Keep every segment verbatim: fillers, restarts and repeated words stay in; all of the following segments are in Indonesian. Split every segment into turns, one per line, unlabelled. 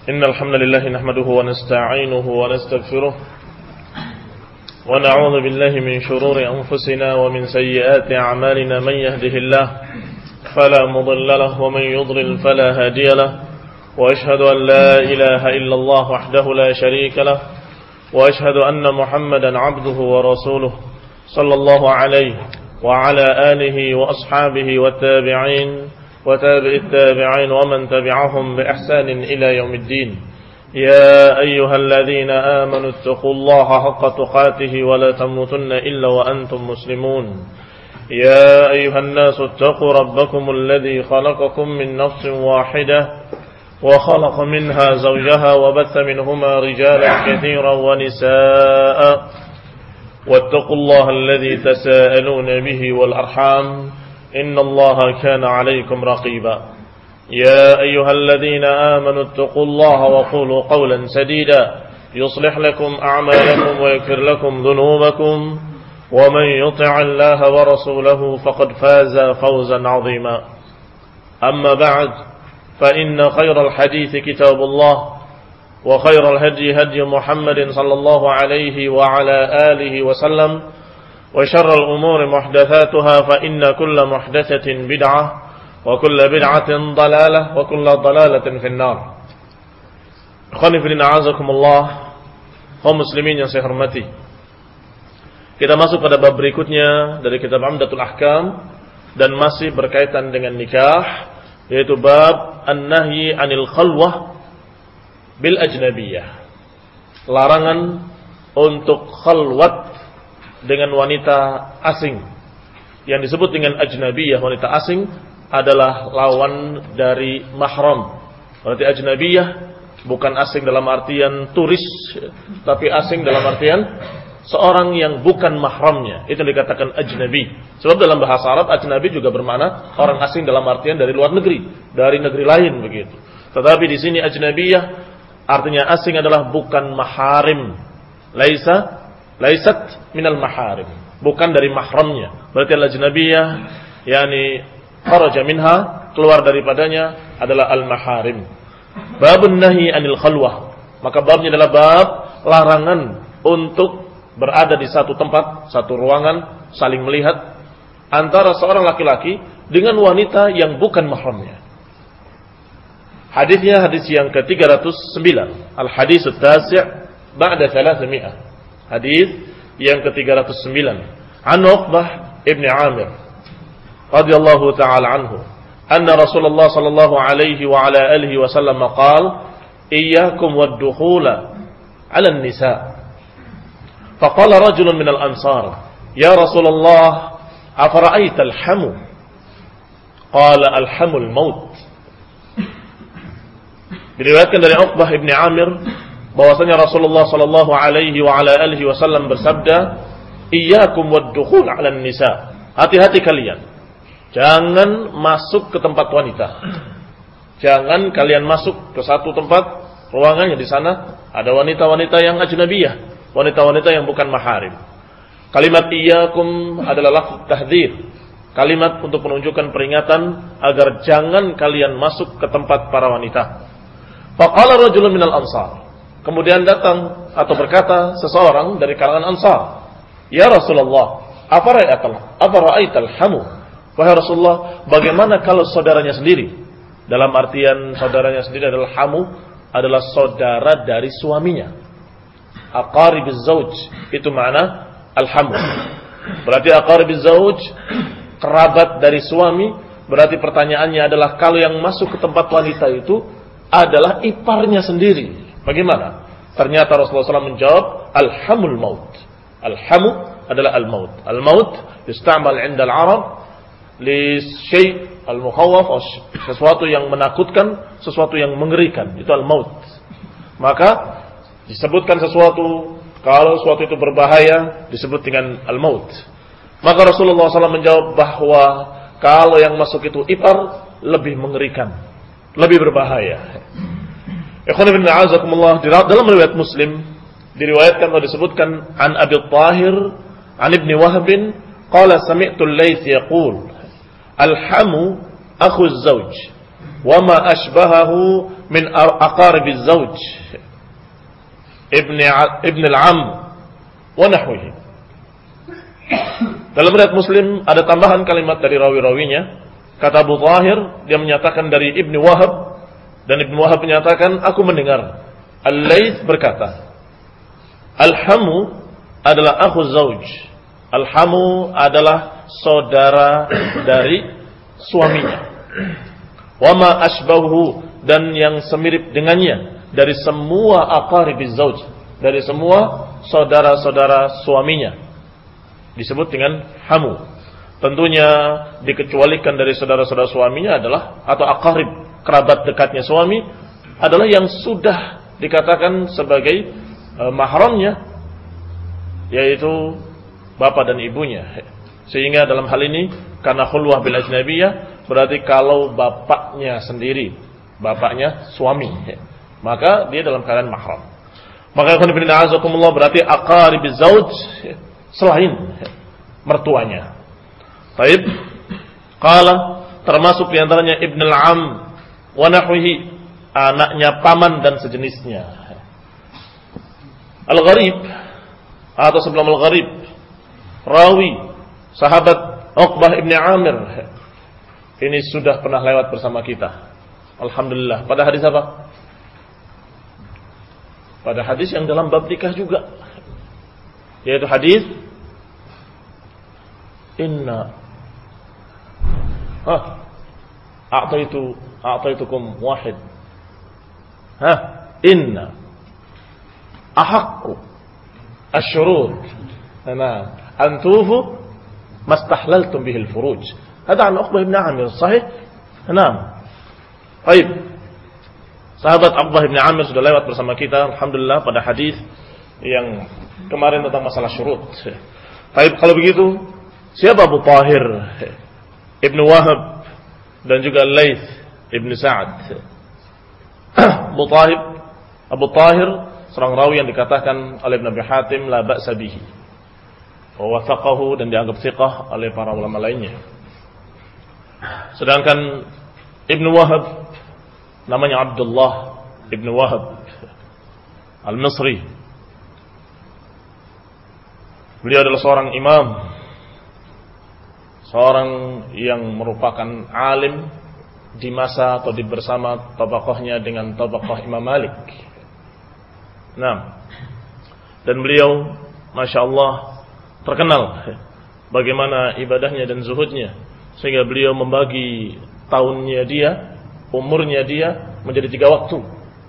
إن الحمد لله نحمده ونستعينه ونستغفره ونعوذ بالله من شرور أنفسنا ومن سيئات أعمالنا. من يهده الله فلا مضل له ومن يضلل فلا هادي له، وأشهد أن لا إله إلا الله وحده لا شريك له، وأشهد أن محمدا عبده ورسوله صلى الله عليه وعلى آله وأصحابه والتابعين وتابع التابعين ومن تبعهم بإحسان إلى يوم الدين. يا أيها الذين آمنوا اتقوا الله حق تقاته ولا تموتن إلا وأنتم مسلمون. يا أيها الناس اتقوا ربكم الذي خلقكم من نفس واحدة وخلق منها زوجها وبث منهما رجالا كثيرا ونساء، واتقوا الله الذي تساءلون به والأرحام إن الله كان عليكم رقيبا. يا أيها الذين آمنوا اتقوا الله وقولوا قولا سديدا يصلح لكم أعمالكم ويغفر لكم ذنوبكم، ومن يطع الله ورسوله فقد فاز فوزا عظيما. أما بعد، فإن خير الحديث كتاب الله، وخير الهدي هدي محمد صلى الله عليه وعلى آله وسلم، وشر الأمور محدثاتها فإن كل محدثة بدعة وكل بدعة ضلالة وكل ضلالة في النار. Ikhwani fillah a'azakumullah, kaum muslimin yang saya hormati. Kita masuk pada bab berikutnya dari kitab Umdatul Ahkam dan masih berkaitan dengan nikah, yaitu bab an-nahyi 'anil khalwah bil ajnabiyyah. Larangan untuk khalwat dengan wanita asing. Yang disebut dengan ajnabiyah, wanita asing, adalah lawan dari mahram. Berarti ajnabiyah bukan asing dalam artian turis, tapi asing dalam artian seorang yang bukan mahramnya. Itu dikatakan ajnabi. Sebab dalam bahasa Arab ajnabi juga bermakna orang asing dalam artian dari luar negeri, dari negeri lain begitu. Tetapi di sini ajnabiyah artinya asing adalah bukan maharim. Laisa laisat minal maharim, bukan dari mahramnya. Berarti al-ajnabiyah yakni kharaja minha, keluar daripadanya, adalah al-maharim. Babun nahi anil khalwah, maka babnya adalah bab larangan untuk berada di satu tempat, satu ruangan, saling melihat antara seorang laki-laki dengan wanita yang bukan mahramnya. Hadisnya hadis yang ke tiga ratus sembilan, al-hadis at-tasi' ba'da thalathmi'ah. Hadis yang ke tiga ratus sembilan. An Uqbah ibn Amir radhiyallahu ta'ala anhu, anna Rasulullah sallallahu alaihi wa ala alihi wa sallam qala, iyyakum wad-dukhula 'ala an-nisa. Faqala rajulun min al-ansar, ya Rasulullah, afara'aita al-hamu? Qala al-hamu al-maut. Diriwayatkan dari Uqbah ibn Amir bahwasanya Rasulullah sallallahu alaihi wa ala alihi wasallam bersabda, iyyakum wad-dukhul 'alan nisa. Hati-hati kalian, jangan masuk ke tempat wanita. Jangan kalian masuk ke satu tempat ruangan yang di sana ada wanita-wanita yang ajnabiyah, wanita-wanita yang bukan maharim. Kalimat iyyakum adalah lafaz tahdzir, kalimat untuk menunjukkan peringatan agar jangan kalian masuk ke tempat para wanita. Faqala rajulun minal ansar, kemudian datang atau berkata seseorang dari kalangan Ansar, ya Rasulullah, afara'aital hamu? Wahai Rasulullah, bagaimana kalau saudaranya sendiri? Dalam artian saudaranya sendiri adalah hamu, adalah saudara dari suaminya. Aqaribiz zauj, itu makna al-hamu. Berarti aqaribiz zauj, kerabat dari suami. Berarti pertanyaannya adalah kalau yang masuk ke tempat wanita itu adalah iparnya sendiri, bagaimana? Ternyata Rasulullah shallallahu alaihi wasallam menjawab, Alhamul maut. Alhamu adalah al-maut. Al-maut yusta'mal 'inda al-Arab li syai' al-mukhawwaf, sesuatu yang menakutkan, sesuatu yang mengerikan, itu al-maut. Maka disebutkan sesuatu, kalau sesuatu itu berbahaya disebut dengan al-maut. Maka Rasulullah shallallahu alaihi wasallam menjawab bahwa kalau yang masuk itu ipar, lebih mengerikan, lebih berbahaya. Ikhwan ibn a'azakumullah, dalam riwayat Muslim diriwayatkan atau disebutkan an Abi Tahir an Ibn Wahb qala sami'tu al-Laits yaqul al-hamu akhu az-zawj wa ma ashbahahu min aqaribiz zawj ibn ibn al-am wa nahwihi. Dalam riwayat Muslim ada tambahan kalimat dari rawi-rawinya. Kata Abu Thahir, dia menyatakan dari Ibnu Wahab, dan Ibnu Wahab menyatakan aku mendengar Al-Laits berkata, Al-Hamu adalah akhu zauj. Al-Hamu adalah saudara dari suaminya. Wa ma asbahu, dan yang semirip dengannya dari semua aqaribiz zauj, dari semua saudara-saudara suaminya disebut dengan hamu. Tentunya dikecualikan dari saudara-saudara suaminya adalah atau aqarib, kerabat dekatnya suami adalah yang sudah dikatakan sebagai e, mahramnya, yaitu bapak dan ibunya. Sehingga dalam hal ini karena khulwah bil ajnabiyah berarti kalau bapaknya sendiri, bapaknya suami, maka dia dalam keadaan mahram. Maka ikhwan fillah azakumullah berarti aqaribiz zauj selain mertuanya. Baik. Qala termasuk di antaranya Ibn al-Am wa nahwihi, anaknya paman dan sejenisnya. Al-Gharib atau sebelum Al-Gharib, rawi sahabat Uqbah Ibn Amir. Ini sudah pernah lewat bersama kita. Alhamdulillah. Pada hadis apa? Pada hadis yang dalam bab nikah juga, yaitu hadis Inna ah a'taitu a'taitukum wahid ha inna ahaqqu asyurut ana antufu mastahlaltum bihi al-furuj. Hada an Uqbah ibn Amir sahih? Naam. Baik. Sahabat Uqbah ibn Amir sudah lewat bersama kita alhamdulillah pada hadis yang kemarin tentang masalah syurut. Baik, kalau begitu siapa Abu Thahir Ibn Wahab dan juga Laits Ibn Sa'ad? Abu Thahir Abu Thahir seorang rawi yang dikatakan oleh Ibn Abi Hatim la ba'sa bihi wa wathaqahu, dan dianggap thiqah oleh para ulama lainnya. Sedangkan Ibn Wahab namanya Abdullah Ibn Wahab Al-Misri. Beliau adalah seorang imam, seorang yang merupakan alim di masa atau di bersama tabaqahnya dengan tabaqah Imam Malik. Nah, dan beliau Masya Allah terkenal bagaimana ibadahnya dan zuhudnya, sehingga beliau membagi tahunnya dia, umurnya dia menjadi tiga waktu,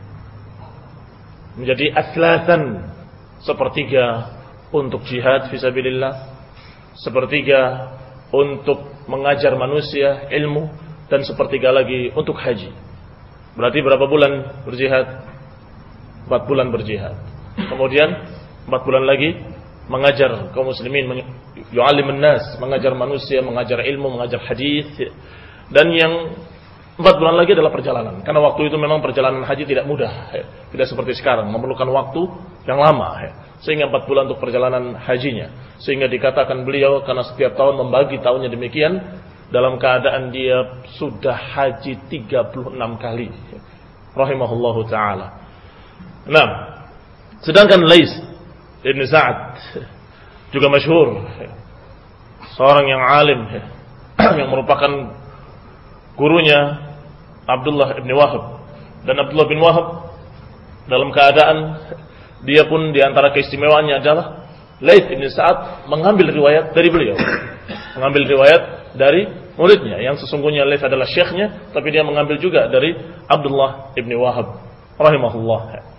menjadi aslatan, sepertiga untuk jihad fisabilillah, sepertiga untuk mengajar manusia ilmu, dan sepertiga lagi untuk haji. Berarti berapa bulan berjihad? Empat bulan berjihad. Kemudian empat bulan lagi mengajar kaum muslimin, yu'allimun nas, mengajar manusia, mengajar ilmu, mengajar hadis. Dan yang empat bulan lagi adalah perjalanan. Karena waktu itu memang perjalanan haji tidak mudah, tidak seperti sekarang, memerlukan waktu yang lama. Sehingga empat bulan untuk perjalanan hajinya. Sehingga dikatakan beliau karena setiap tahun membagi tahunnya demikian, dalam keadaan dia sudah haji tiga puluh enam kali. Rahimahullahu ta'ala. Nah, sedangkan Laits Ibn Sa'ad juga masyhur, seorang yang alim, yang merupakan gurunya Abdullah Ibn Wahab. Dan Abdullah bin Wahab dalam keadaan dia pun diantara keistimewaannya adalah Laits Ibn Sa'ad mengambil riwayat dari beliau, mengambil riwayat dari muridnya, yang sesungguhnya Laits adalah syekhnya, tapi dia mengambil juga dari Abdullah Ibn Wahab rahimahullah.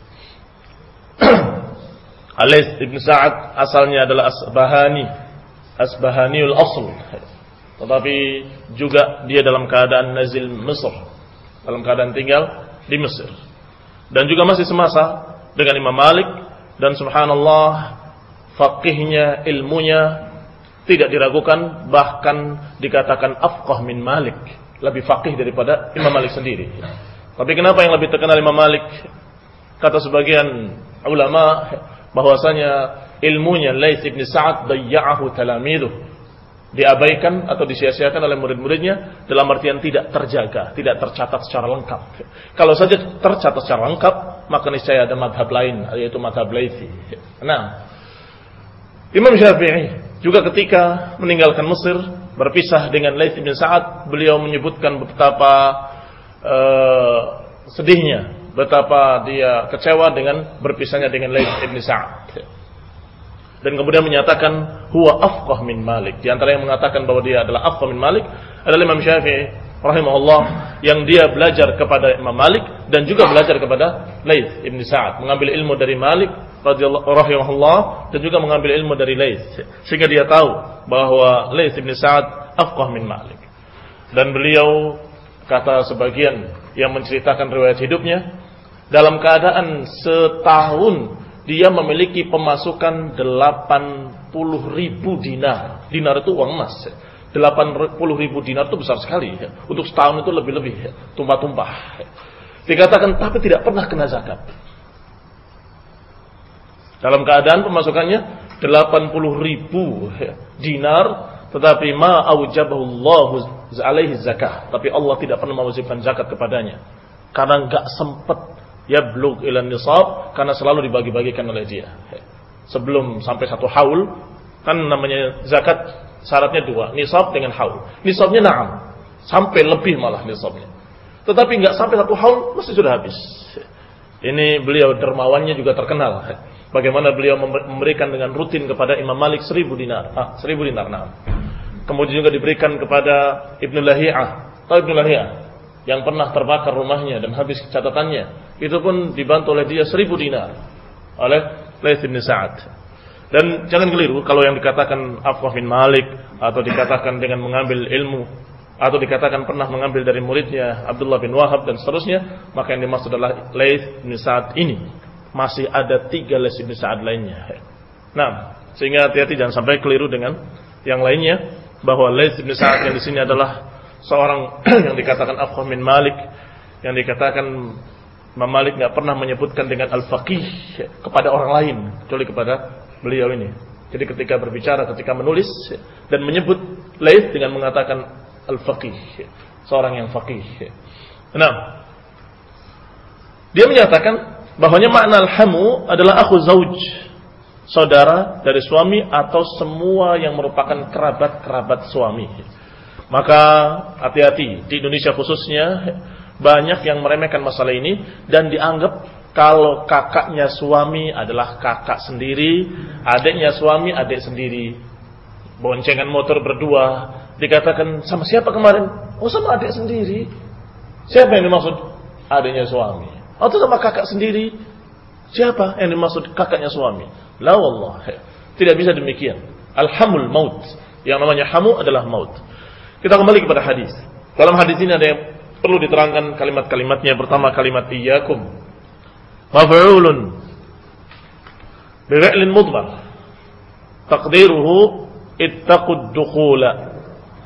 Laits Ibn Sa'ad asalnya adalah Asbahani, Asbahaniul asl, tetapi juga dia dalam keadaan nazil Mesir, dalam keadaan tinggal di Mesir, dan juga masih semasa dengan Imam Malik. Dan subhanallah, faqihnya, ilmunya tidak diragukan, bahkan dikatakan afqah min Malik, lebih faqih daripada Imam Malik sendiri. Tapi kenapa yang lebih terkenal Imam Malik? Kata sebagian ulama bahwasanya ilmunya Laits Ibn Sa'ad dayya'ahu talamidhu, diabaikan atau disia-siakan oleh murid-muridnya dalam artian tidak terjaga, tidak tercatat secara lengkap. Kalau saja tercatat secara lengkap, maka niscaya ada madhab lain, yaitu madhab Laythi. Nah, Imam Syafi'i juga ketika meninggalkan Mesir, berpisah dengan Layth bin Sa'ad, beliau menyebutkan betapa uh, sedihnya, betapa dia kecewa dengan berpisahnya dengan Layth bin Sa'ad. Dan kemudian menyatakan huwa afqah min Malik. Di antara yang mengatakan bahwa dia adalah afqah min Malik adalah Imam Syafi'i rahimahullah, yang dia belajar kepada Imam Malik dan juga belajar kepada Layth bin Sa'ad, mengambil ilmu dari Malik radhiyallahu rahimahullah dan juga mengambil ilmu dari Layth, sehingga dia tahu bahwa Layth bin Sa'ad afqah min Malik. Dan beliau, kata sebagian yang menceritakan riwayat hidupnya, dalam keadaan setahun dia memiliki pemasukan delapan puluh ribu dinar. Dinar itu uang emas. delapan puluh ribu dinar itu besar sekali. Untuk setahun itu lebih-lebih. Tumpah-tumpah. Dikatakan tapi tidak pernah kena zakat. Dalam keadaan pemasukannya delapan puluh ribu dinar. Tetapi ma aujabahullahu alaihi zakah. Tapi Allah tidak pernah mewajibkan zakat kepadanya. Karena enggak sempat yablugh ila nisab, karena selalu dibagi-bagikan oleh dia. Sebelum sampai satu haul, kan namanya zakat syaratnya dua, nisab dengan haul. Nisabnya na'am, sampai lebih malah nisabnya. Tetapi enggak sampai satu haul, mesti sudah habis. Ini beliau dermawannya juga terkenal. Bagaimana beliau memberikan dengan rutin kepada Imam Malik seribu dinar. Ah, seribu dinar, na'am. Kemudian juga diberikan kepada Ibnu Lahiyah. Tahu Ibnu Lahiyah? Yang pernah terbakar rumahnya dan habis catatannya, itu pun dibantu oleh dia seribu dinar oleh Layth bin Sa'ad. Dan jangan keliru kalau yang dikatakan afqah bin Malik, atau dikatakan dengan mengambil ilmu, atau dikatakan pernah mengambil dari muridnya Abdullah bin Wahab dan seterusnya, maka yang dimaksud adalah Layth bin Sa'ad ini. Masih ada tiga Layth bin Sa'ad lainnya. Nah, sehingga hati-hati jangan sampai keliru dengan yang lainnya, bahwa Layth bin Sa'ad yang di sini adalah seorang yang dikatakan afqah min Malik, yang dikatakan Imam Malik enggak pernah menyebutkan dengan al-faqih kepada orang lain kecuali kepada beliau ini. Jadi ketika berbicara, ketika menulis dan menyebut Layth dengan mengatakan al-faqih, seorang yang faqih. Nah, dia menyatakan bahwanya makna al-hamu adalah akhu zauj, saudara dari suami atau semua yang merupakan kerabat-kerabat suami. Maka hati-hati, di Indonesia khususnya banyak yang meremehkan masalah ini dan dianggap kalau kakaknya suami adalah kakak sendiri, adiknya suami adik sendiri. Boncengan motor berdua, dikatakan sama siapa kemarin? Oh, sama adik sendiri. Siapa yang dimaksud? Adiknya suami. Atau sama kakak sendiri? Siapa yang dimaksud kakaknya suami? La wallah, tidak bisa demikian. Alhamul maut. Yang namanya hamu adalah maut. Kita kembali kepada hadis. Dalam hadis ini ada yang perlu diterangkan kalimat-kalimatnya. Pertama, kalimat iyyakum maf'ulun bi fi'lin mudmar taqdiruhu ittaqud dukhula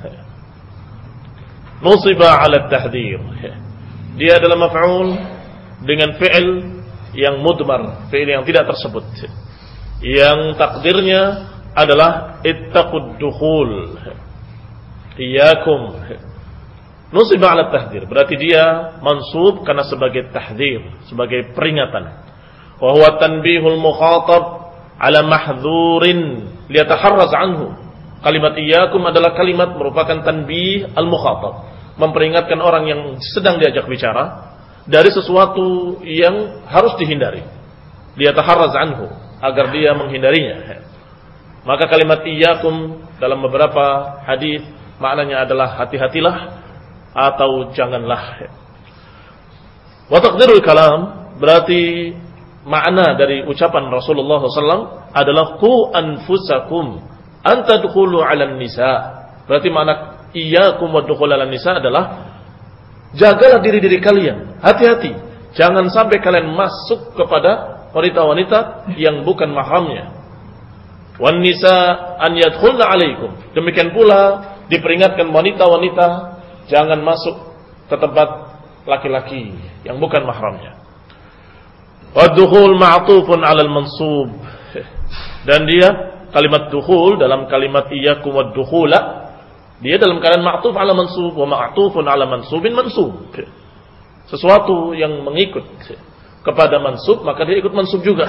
nusiba 'ala at-tahdhir. Dia adalah maf'ul dengan fi'il yang mudmar, fi'il yang tidak tersebut, yang takdirnya adalah ittaqud dukhul. Iyyakum nusiba 'ala tahdzir, berarti dia mansub karena sebagai tahdzir, sebagai peringatan. Wa huwa tanbihul mukhatab 'ala mahdzurin liyataharraz anhu. Kalimat iyyakum adalah kalimat merupakan tanbih al-mukhatab, memperingatkan orang yang sedang diajak bicara dari sesuatu yang harus dihindari. Liyataharraz anhu, agar dia menghindarinya. Maka kalimat iyyakum dalam beberapa hadis maknanya adalah hati-hatilah atau janganlah. Wa taqdirul kalam berarti makna dari ucapan Rasulullah shallallahu alaihi wasallam adalah qu anfusakum an tadkhulu 'alan nisa. Berarti makna iyyakum wa dukhul 'alan nisa adalah jagalah diri-diri kalian, hati-hati jangan sampai kalian masuk kepada wanita-wanita yang bukan mahramnya. Wan nisa an yadkhulna 'alaikum. Demikian pula diperingatkan wanita-wanita jangan masuk ke tempat laki-laki yang bukan mahramnya. Waddukhul ma'tufun 'alal mansub. Dan dia kalimat dukhul dalam kalimat iyyakum wad-dukhula, dia dalam keadaan ma'tuf ala mansub wa ma'tufun ala mansubin mansub. Sesuatu yang mengikut kepada mansub, maka dia ikut mansub juga.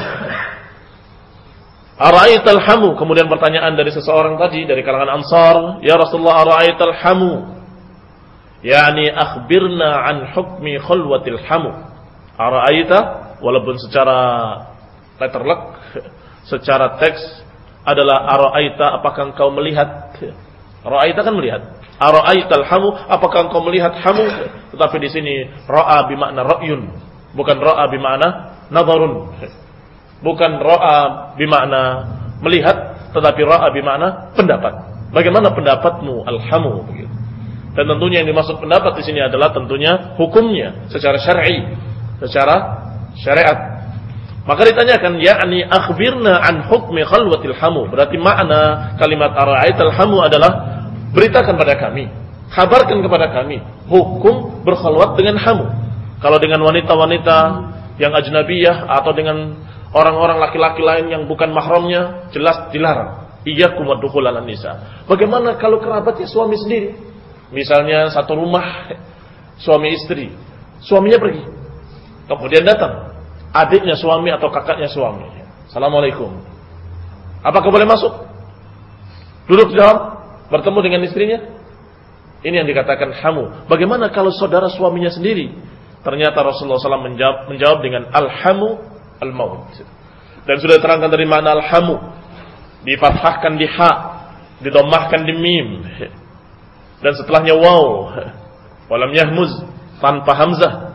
Ara'aital hamu, kemudian pertanyaan dari seseorang tadi dari kalangan Ansar, ya Rasulullah, ara'aital hamu, yakni akhbirna an hukmi khulwatil hamu. Ara'aita, walaupun secara letterlek, secara teks adalah ara'aita, apakah engkau melihat? Ara'aita kan melihat. Ara'aital hamu, apakah engkau melihat hamu? Tetapi di sini ra'a bermakna ra'yun, bukan ra'a bermakna nazarun. Bukan ra'a bermakna melihat, tetapi ra'a bermakna pendapat. Bagaimana pendapatmu al-hamu? Dan tentunya yang dimaksud pendapat di sini adalah tentunya hukumnya secara syar'i, secara syariat. Maka ditanyakan, yakni akhbirna an hukmi khalwatil hamu. Berarti makna kalimat ara'aital hamu adalah beritakan pada kami, kabarkan kepada kami hukum berkhalwat dengan hamu. Kalau dengan wanita-wanita yang ajnabiyah atau dengan orang-orang laki-laki lain yang bukan mahramnya, jelas dilarang. Iyyakum wad-dukhul 'alan nisa. Bagaimana kalau kerabatnya suami sendiri? Misalnya satu rumah, suami istri, suaminya pergi, kemudian datang adiknya suami atau kakaknya suami. Assalamualaikum. Apakah boleh masuk? Duduk di dalam, bertemu dengan istrinya? Ini yang dikatakan hamu. Bagaimana kalau saudara suaminya sendiri? Ternyata Rasulullah shallallahu alaihi wasallam menjawab, menjawab dengan al-hamu al-maut. Dan sudah terangkan dari mana al-hamu. Difathahkan di ha, didomahkan di mim, dan setelahnya waw, walam yahmuz, tanpa hamzah.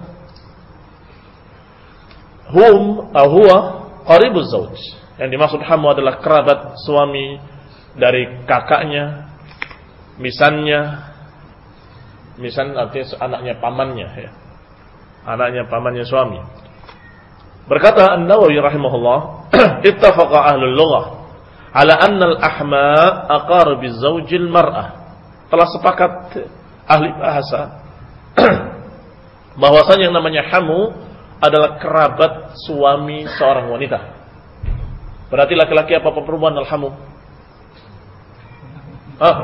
Hum huwa qaribuz zauj. Yang dimaksud hamu adalah kerabat suami dari kakaknya, misannya. Misan artinya anaknya pamannya, ya. Anaknya pamannya suami. Berkata An-Nawawi rahimahullah, ittafaqa ahlul lughah ala anna al-ahma aqaribiz zawjil mar'ah. Telah sepakat ahli bahasa bahwasanya yang namanya hamu adalah kerabat suami seorang wanita. Berarti laki-laki apa perempuan al-hamu? Ah.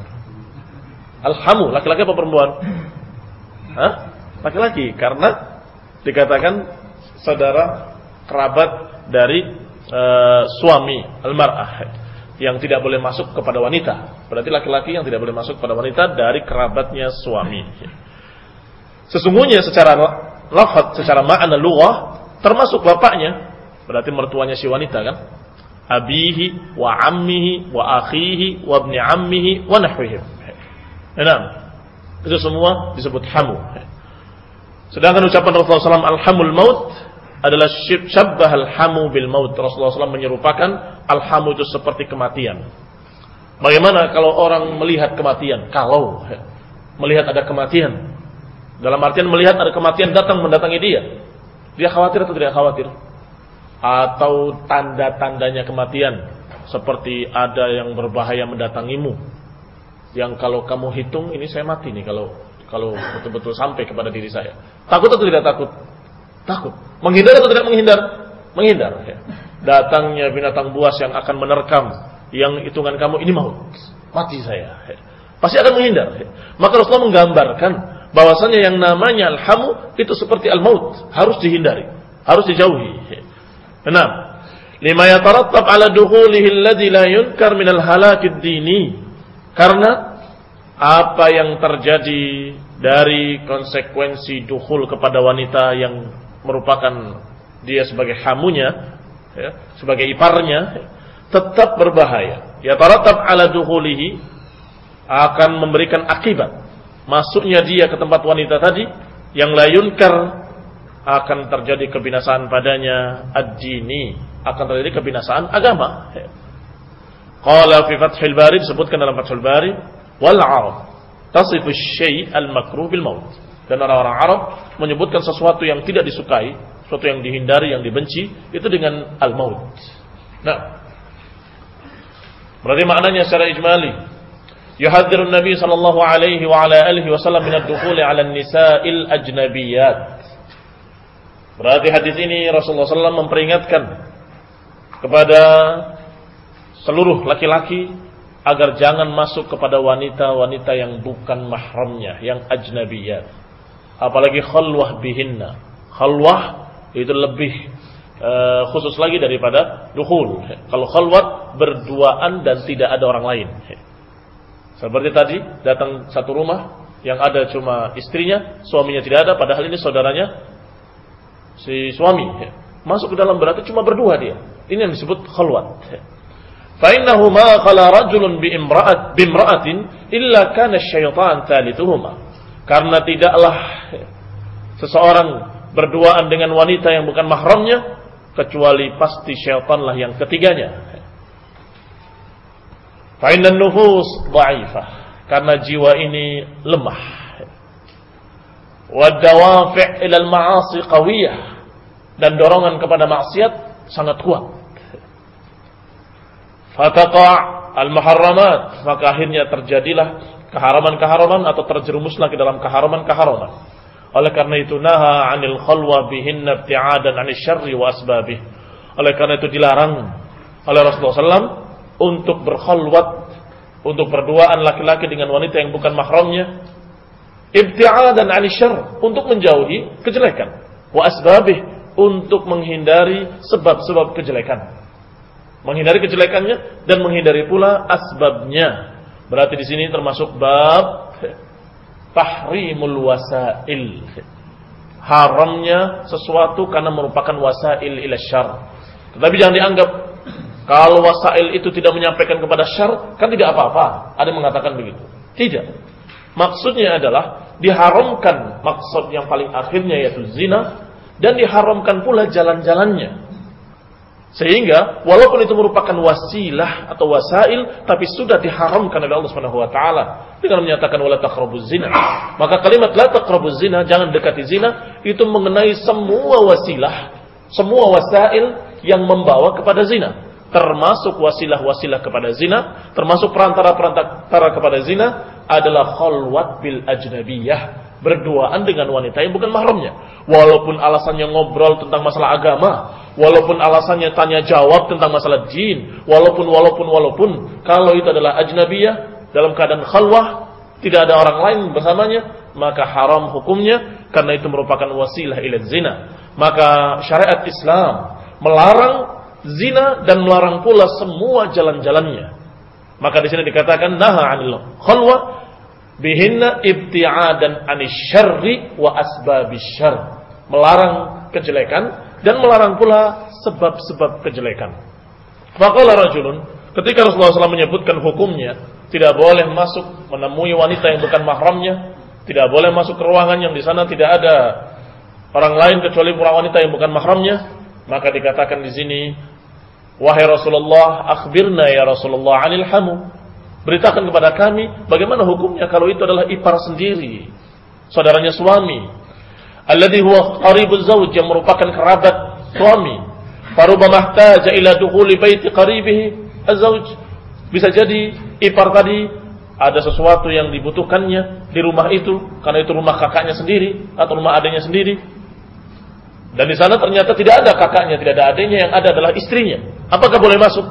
Al-hamu laki-laki apa perempuan? Hah? Laki-laki, karena dikatakan saudara kerabat dari uh, suami al-mar'ah yang tidak boleh masuk kepada wanita. Berarti laki-laki yang tidak boleh masuk kepada wanita dari kerabatnya suami. Sesungguhnya secara lafaz, secara makna lughah, termasuk bapaknya, berarti mertuanya si wanita kan? Abihi wa ammihi wa akhihi wa ibni ammihi wa nahwihim. Enam. Itu semua disebut hamu. Sedangkan ucapan Rasulullah shallallahu alaihi wasallam al-hamul maut adalah syabbah al-hamu bil maut. Rasulullah shallallahu alaihi wasallam menyerupakan al-hamu itu seperti kematian. Bagaimana kalau orang melihat kematian? Kalau melihat ada kematian, dalam artian melihat ada kematian datang mendatangi dia, dia khawatir atau tidak khawatir? Atau tanda-tandanya kematian, seperti ada yang berbahaya mendatangimu, yang kalau kamu hitung ini saya mati nih kalau kalau betul-betul sampai kepada diri saya. Takut atau tidak takut? Takut. Menghindar atau tidak menghindar? Menghindar. Ya. Datangnya binatang buas yang akan menerkam, yang hitungan kamu ini maut, mati saya. Ya. Pasti akan menghindar. Ya. Maka Rasulullah menggambarkan bahwasanya yang namanya al-hamu itu seperti al-maut, harus dihindari, harus dijauhi. Ya. Enam. Lima yatarattab ala dukhulihi alladhi la yunkar min al-halakid dini. Karena apa yang terjadi dari konsekuensi dukhul kepada wanita yang merupakan dia sebagai hamunya, ya, sebagai iparnya, ya, tetap berbahaya. Ya taratab ala dukhulihi, akan memberikan akibat masuknya dia ke tempat wanita tadi yang la yunkar, akan terjadi kebinasaan padanya ad-dini, akan terjadi kebinasaan agama. Ya. Qala fi Fathul Bari, disebutkan dalam Fathul Bari, wal Arab tasifu syai' al-makruh bil maut. Dan orang-orang Arab menyebutkan sesuatu yang tidak disukai, sesuatu yang dihindari, yang dibenci, itu dengan al-maut. Nah, berarti maknanya secara ijmali, yuhadzirun Nabi sallallahu alaihi wa ala alihi wasallam min ad-dukhuli 'ala an-nisa'il ajnabiyyat. Berarti hadis ini Rasulullah sallallahu alaihi wasallam memperingatkan kepada seluruh laki-laki agar jangan masuk kepada wanita-wanita yang bukan mahramnya, yang ajnabiyat. Apalagi khalwah bihinna. Khalwah itu lebih uh, khusus lagi daripada dukhul. Kalau khalwat berduaan dan tidak ada orang lain. Seperti tadi datang satu rumah yang ada cuma istrinya, suaminya tidak ada, padahal ini saudaranya si suami. Masuk ke dalam berarti cuma berdua dia. Ini yang disebut khalwat. فَإِنَّهُ مَا خَلَى رَجُلٌ بِإِمْرَأَةٍ إِلَّا كَانَ الشَّيْطَانُ ثَالِثُهُمَا. Karena tidaklah seseorang berduaan dengan wanita yang bukan mahramnya kecuali pasti syaitanlah yang ketiganya. فَإِنَّ النُّفُوسَ ضَعِيفَةٌ. Karena jiwa ini lemah. وَالدَّوَافِعُ إِلَى الْمَعَاصِي قَوِيَّةٌ. Dan dorongan kepada maksiat sangat kuat. Fataqa' al-muharramat, maka akhirnya terjadilah keharaman-keharaman atau terjerumuslah ke dalam keharaman-keharaman. Oleh karena itu naha 'anil khalwa bihinna ibti'adan 'anil syarri wa asbabih. Oleh karena itu dilarang oleh Rasulullah sallallahu alaihi wasallam untuk berkhalwat, untuk berduaan laki-laki dengan wanita yang bukan mahramnya, ibti'adan 'anil syarr, untuk menjauhi kejelekan, wa asbabih, untuk menghindari sebab-sebab kejelekan. Menghindari kejelekannya dan menghindari pula asbabnya. Berarti di sini termasuk bab tahrimul wasail. Haramnya sesuatu karena merupakan wasail ila syarr. Tetapi jangan dianggap kalau wasail itu tidak menyampaikan kepada syarr, kan tidak apa-apa. Ada yang mengatakan begitu. Tidak. Maksudnya adalah diharamkan maksud yang paling akhirnya yaitu zina, dan diharamkan pula jalan-jalannya. Sehingga walaupun itu merupakan wasilah atau wasail, tapi sudah diharamkan oleh Allah Subhanahu wa taala dengan menyatakan wala taqrabuz zina. Maka kalimat la taqrabuz zina, jangan dekati zina, itu mengenai semua wasilah, semua wasail yang membawa kepada zina, termasuk wasilah-wasilah kepada zina, termasuk perantara-perantara kepada zina adalah khalwat bil ajnabiyah, berduaan dengan wanita yang bukan mahramnya. Walaupun alasannya ngobrol tentang masalah agama, walaupun alasannya tanya jawab tentang masalah jin, walaupun walaupun walaupun kalau itu adalah ajnabiyah dalam keadaan khalwah, tidak ada orang lain bersamanya, maka haram hukumnya karena itu merupakan wasilah ila zina. Maka syariat Islam melarang zina dan melarang pula semua jalan-jalannya. Maka di sini dikatakan naha 'anil khalwa bihinna ibti'adan 'anil syarri wa asbabis syarr. Melarang kejelekan dan melarang pula sebab-sebab kejelekan. Faqala rajulun, ketika Rasulullah shallallahu alaihi wasallam menyebutkan hukumnya, tidak boleh masuk menemui wanita yang bukan mahramnya, tidak boleh masuk ke ruangan yang di sana tidak ada orang lain kecuali wanita yang bukan mahramnya, maka dikatakan di sini, wahai Rasulullah, akhbirna ya Rasulullah 'anil hamu. Beritakan kepada kami bagaimana hukumnya kalau itu adalah ipar sendiri, saudaranya suami, alladhi huwa qaribuz zawj, yang merupakan kerabat suami. Farubama ihtaja ila dukhuli baiti qaribihi az-zawj. Bisa jadi ipar tadi ada sesuatu yang dibutuhkannya di rumah itu karena itu rumah kakaknya sendiri atau rumah adiknya sendiri. Dan di sana ternyata tidak ada kakaknya, tidak ada adiknya, yang ada adalah istrinya. Apakah boleh masuk?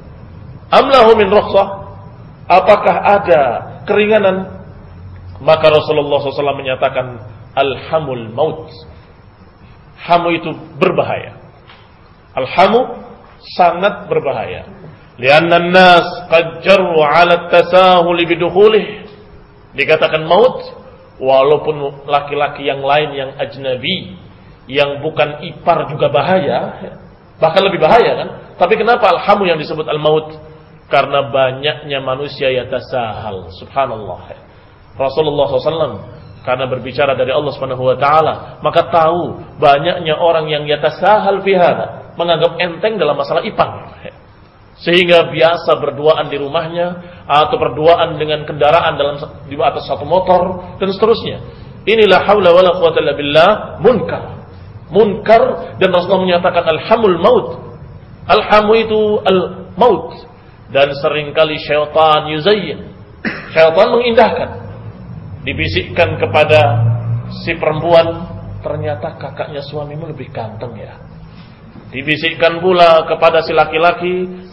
Amlahu min rukhsah. Apakah ada keringanan? Maka Rasulullah shallallahu alaihi wasallam menyatakan alhamul maut. Hamu itu berbahaya. Alhamu sangat berbahaya. Lianna an-nas qad jarru 'ala at-tasahul bidukhulih. Dikatakan maut walaupun laki-laki yang lain yang ajnabi, yang bukan ipar juga bahaya, bahkan lebih bahaya kan? Tapi kenapa alhamu yang disebut al-maut? Karena banyaknya manusia yatasahal. Subhanallah. Rasulullah shallallahu alaihi wasallam karena berbicara dari Allah Subhanahu wa taala, maka tahu banyaknya orang yang yatasahal fi hada, menganggap enteng dalam masalah ipar. Sehingga biasa berduaan di rumahnya atau berduaan dengan kendaraan dalam di atas satu motor dan seterusnya. Inilah haula wala quwwata illa billah, munkar. Munkar, dan Rasulullah menyatakan alhamul maut. Alhamu itu al-maut. Dan seringkali syaitan yuzayyin. Syaitan mengindahkan. Dibisikkan kepada si perempuan, ternyata kakaknya suamimu lebih ganteng ya. Dibisikkan pula kepada si laki-laki,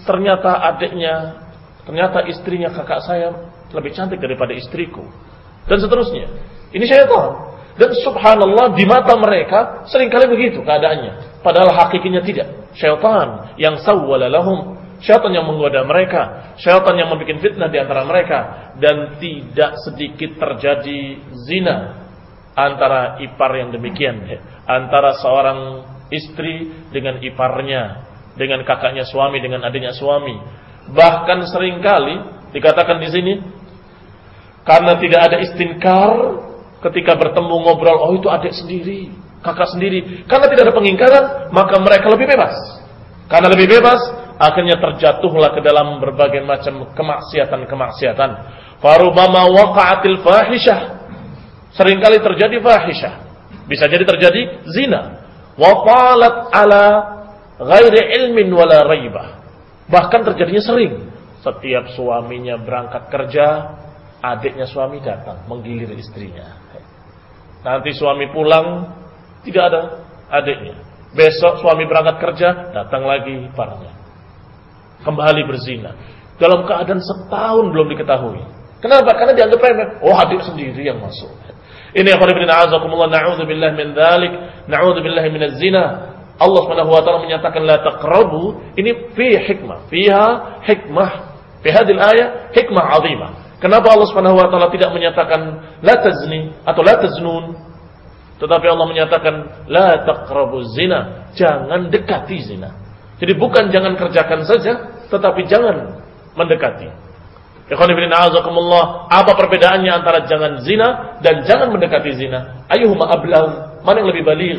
ternyata adiknya, ternyata istrinya kakak saya lebih cantik daripada istriku, dan seterusnya. Ini syaitan. Dan subhanallah, di mata mereka seringkali begitu keadaannya, padahal hakikinya tidak. Syaitan yang sawwala lahum, syaitan yang menggoda mereka, syaitan yang membuat fitnah di antara mereka. Dan tidak sedikit terjadi zina antara ipar yang demikian, antara seorang istri dengan iparnya, dengan kakaknya suami dengan adiknya suami. Bahkan seringkali dikatakan di sini, karena tidak ada istinkar ketika bertemu ngobrol, oh itu adik sendiri, kakak sendiri. Karena tidak ada pengingkaran, maka mereka lebih bebas. Karena lebih bebas, akhirnya terjatuhlah ke dalam berbagai macam kemaksiatan-kemaksiatan. Farubama waqa'atil fahishah, seringkali terjadi fahishah, bisa jadi terjadi zina. Wa qalat ala ghairi ilmin wala raibah. Bahkan terjadinya sering, setiap suaminya berangkat kerja, adiknya suami datang menggilir istrinya. Nanti suami pulang, tidak ada adiknya. Besok suami berangkat kerja, datang lagi iparnya, kembali berzina. Dalam keadaan setahun belum diketahui. Kenapa? Karena dianggap remeh. Oh, adik sendiri yang masuk. Ini ya qul inna a'udzubillahi na'udzubillahi min dzalik, na'udzubillahi minaz zina. Allah Subhanahu wa taala menyatakan la taqrabu, ini fi hikmah, fiha hikmah. Fi hadhihi al-ayah hikmah 'azimah. Kenapa Allah Subhanahu wa taala tidak menyatakan la tazni atau la taznun, tetapi Allah menyatakan la taqrabuz zina, jangan dekati zina. Jadi bukan jangan kerjakan saja, tetapi jangan mendekati. Ikhwan fillah a'azakumullah, apa perbedaannya antara jangan zina dan jangan mendekati zina? Ayyuhuma ablagh, mana yang lebih baligh?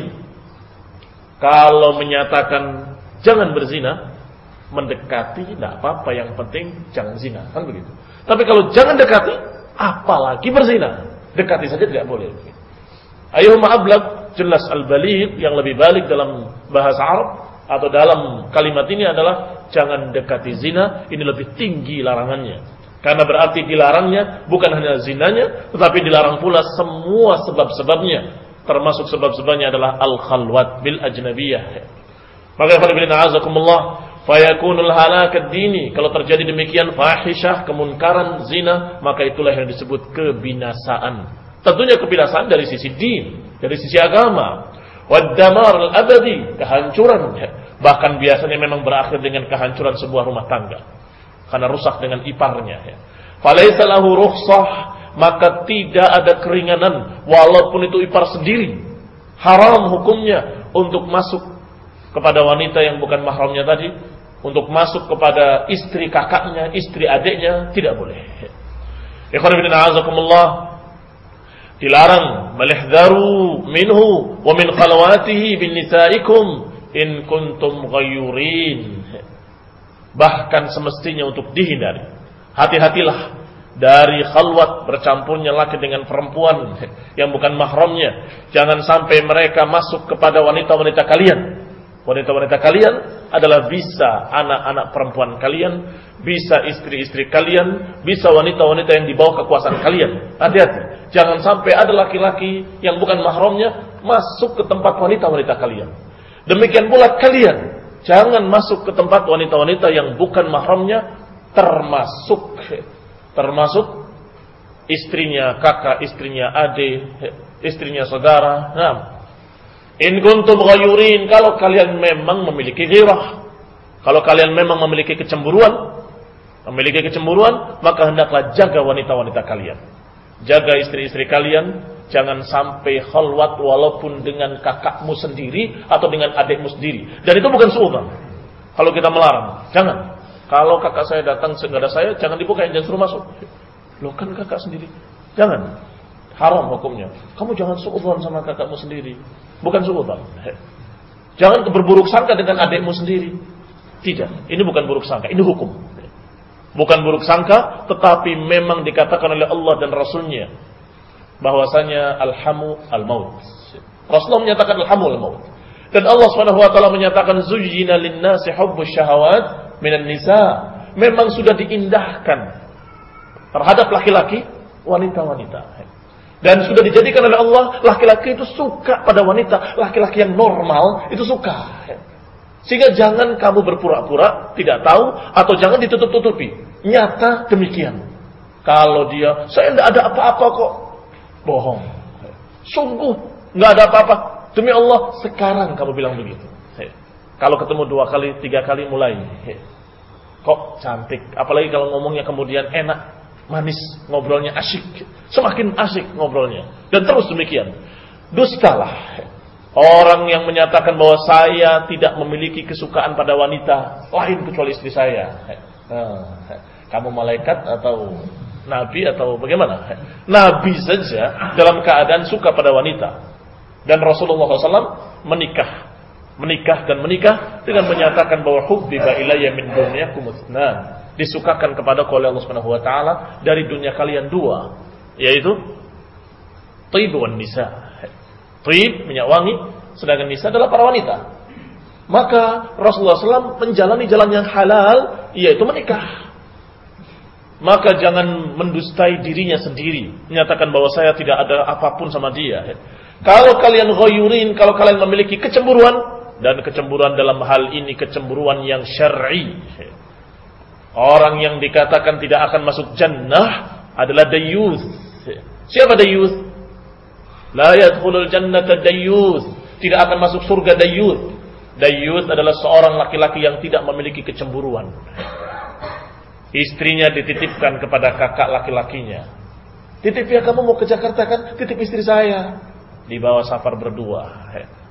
Kalau menyatakan jangan berzina, mendekati tidak apa-apa, yang penting jangan zina, kan begitu. Tapi kalau jangan dekati, apalagi berzina, dekati saja tidak boleh. Ayyuhuma ablagh, jelas al-baligh, yang lebih baligh dalam bahasa Arab atau dalam kalimat ini adalah jangan dekati zina. Ini lebih tinggi larangannya, karena berarti dilarangnya bukan hanya zinanya, tetapi dilarang pula semua sebab-sebabnya. Termasuk sebab-sebabnya adalah al-khalwat bil ajnabiyah. Maka qul a'azakumullah, fayakunul halakad dini, kalau terjadi demikian fahishah, kemunkaran, zina, maka itulah yang disebut kebinasaan. Tentunya kebinasaan dari sisi din, dari sisi agama. Wad-damar al-abadi, kehancuran. Bahkan biasanya memang berakhir dengan kehancuran sebuah rumah tangga, karena rusak dengan iparnya. Falaisa lahu rukhsah, maka tidak ada keringanan, walaupun itu ipar sendiri. Haram hukumnya untuk masuk kepada wanita yang bukan mahramnya tadi, untuk masuk kepada istri kakaknya, istri adiknya, tidak boleh. Ikhwan fillah a'azakumullah, dilarang malihdharu minhu wa min khalawatihi bin nisaikum in kuntum ghayurin. Bahkan semestinya untuk dihindari. Hati-hatilah dari khalwat, bercampurnya laki dengan perempuan yang bukan mahramnya. Jangan sampai mereka masuk kepada wanita-wanita kalian. Wanita-wanita kalian adalah bisa anak-anak perempuan kalian, bisa istri-istri kalian, bisa wanita-wanita yang di bawah kekuasaan kalian. Hati-hati, jangan sampai ada laki-laki yang bukan mahramnya masuk ke tempat wanita-wanita kalian. Demikian pula kalian, jangan masuk ke tempat wanita-wanita yang bukan mahramnya, termasuk termasuk istrinya kakak, istrinya adik, istrinya saudara. Nah, in kuntum ghayurin, kalau kalian memang memiliki ghirah, kalau kalian memang memiliki kecemburuan, memiliki kecemburuan, maka hendaklah jaga wanita-wanita kalian, jaga istri-istri kalian. Jangan sampai khalwat walaupun dengan kakakmu sendiri atau dengan adikmu sendiri. Dan itu bukan suudzon. Kalau kita melarang, jangan. Kalau kakak saya datang segala saya, jangan dibukain, jangan suruh masuk. Loh, kan kakak sendiri. Jangan. Haram hukumnya. Kamu jangan suudzon sama kakakmu sendiri. Bukan suudzon. Jangan berburuk sangka dengan adikmu sendiri. Tidak. Ini bukan buruk sangka. Ini hukum. Bukan buruk sangka, tetapi memang dikatakan oleh Allah dan Rasulnya bahwasanya alhamu al-maut. Rasulullah menyatakan alhamu al-maut. Dan Allah Subhanahu wa taala menyatakan zuyyina lin-nasi hubbus syahawat minan nisa, memang sudah diindahkan terhadap laki-laki wanita-wanita. Dan sudah dijadikan oleh Allah, laki-laki itu suka pada wanita, laki-laki yang normal itu suka. Sehingga jangan kamu berpura-pura tidak tahu atau jangan ditutup-tutupi. Nyata demikian. Kalau dia, saya tidak ada apa-apa kok. Bohong. Sungguh tidak ada apa-apa. Demi Allah, sekarang kamu bilang begitu. Kalau ketemu dua kali, tiga kali mulai. Kok cantik. Apalagi kalau ngomongnya kemudian enak, manis, ngobrolnya asyik. Semakin asyik ngobrolnya. Dan terus demikian. Dustalah. Orang yang menyatakan bahwa saya tidak memiliki kesukaan pada wanita lain kecuali istri saya. Kamu malaikat atau nabi atau bagaimana? Nabi saja dalam keadaan suka pada wanita. Dan Rasulullah shallallahu alaihi wasallam menikah. Menikah dan menikah dengan menyatakan bahwa hubbiba ilayya min dunyakum itsnan. Disukakan kepadaku oleh Allah Subhanahu wa taala dari dunia kalian dua, yaitu thib wan nisa. Thib, minyak wangi, sedangkan nisa adalah para wanita. Maka Rasulullah shallallahu alaihi wasallam menjalani jalan yang halal, yaitu menikah. Maka jangan mendustai dirinya sendiri, menyatakan bahwa saya tidak ada apapun sama dia. Kalau kalian ghayyurin, kalau kalian memiliki kecemburuan, dan kecemburuan dalam hal ini kecemburuan yang syar'i. Orang yang dikatakan tidak akan masuk jannah adalah dayyuth. Siapa dayyuth? La yadkhulul jannata dayyuth. Tidak akan masuk surga dayyuth. Dayyuth adalah seorang laki-laki yang tidak memiliki kecemburuan. Istrinya dititipkan kepada kakak laki-lakinya. Titip ya, kamu mau ke Jakarta kan? Titip istri saya. Dibawa safar berdua.